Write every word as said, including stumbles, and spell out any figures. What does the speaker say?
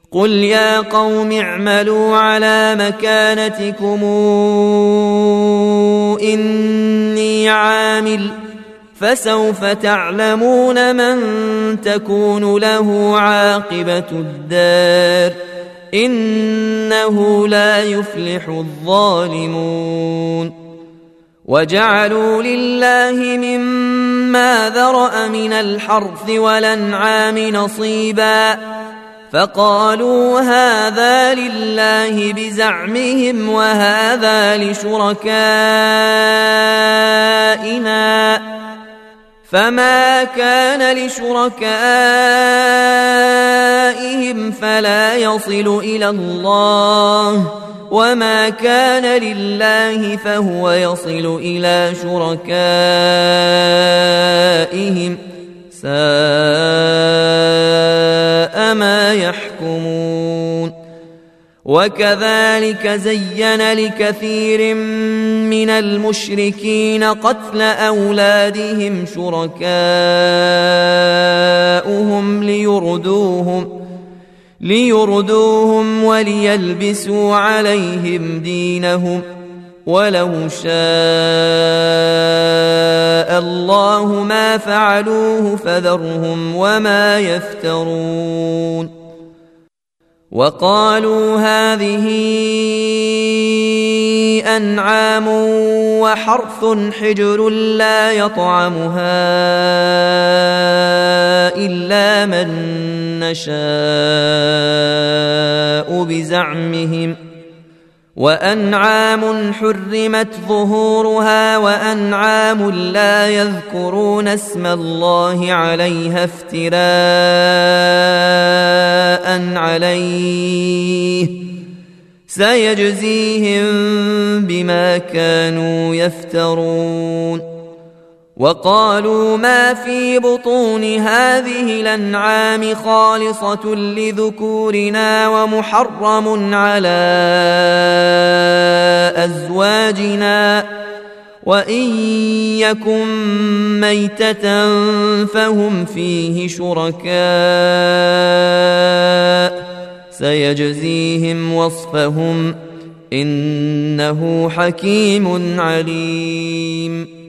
قل يا قوم اعملوا على مكانتكم إني عامل فسوف تعلمون من تكون له عاقبة الدار إنه لا يفلح الظالمون. وجعلوا لله مما ذرأ من الحرث والأنعام نصيبا فقالوا هذا لله بزعمهم وهذا لشركائنا فما كان لشركائهم فلا يصل إلى الله وما كان لله فهو يصل إلى شركائهم ساء ما يحكمون. وكذلك زين لكثير من المشركين قتل أولادهم شركاؤهم ليردوهم ليردوهم وليلبسوا عليهم دينهم ولو شاء الله ما فعلوه فذرهم وما يفترون. وقالوا هذه أنعام وحرث حجر لا يطعمها إلا من نشاء بزعمهم وأنعام حرمت ظهورها وأنعام لا يذكرون اسم الله عليها افتراء عليه سيجزيهم بما كانوا يفترون. وقالوا ما في بطون هذه الأنعام خالصة لذكورنا ومحرم على أزواجنا وإن يكن ميتة فهم فيه شركاء سيجزيهم وصفهم إنه حكيم عليم.